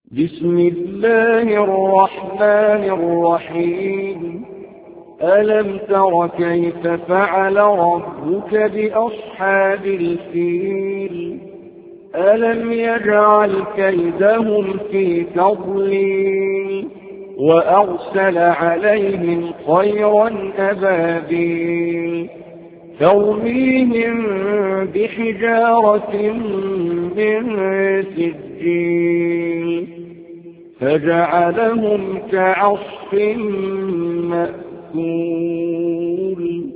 بسم الله الرحمن الرحيم. ألم تر كيف فعل ربك بأصحاب الفيل؟ ألم يجعل كيدهم في تضليل وأرسل عليهم طيرا أبابيل ترميهم بحجارة من سجيل فجعلهم كعصف مأكول.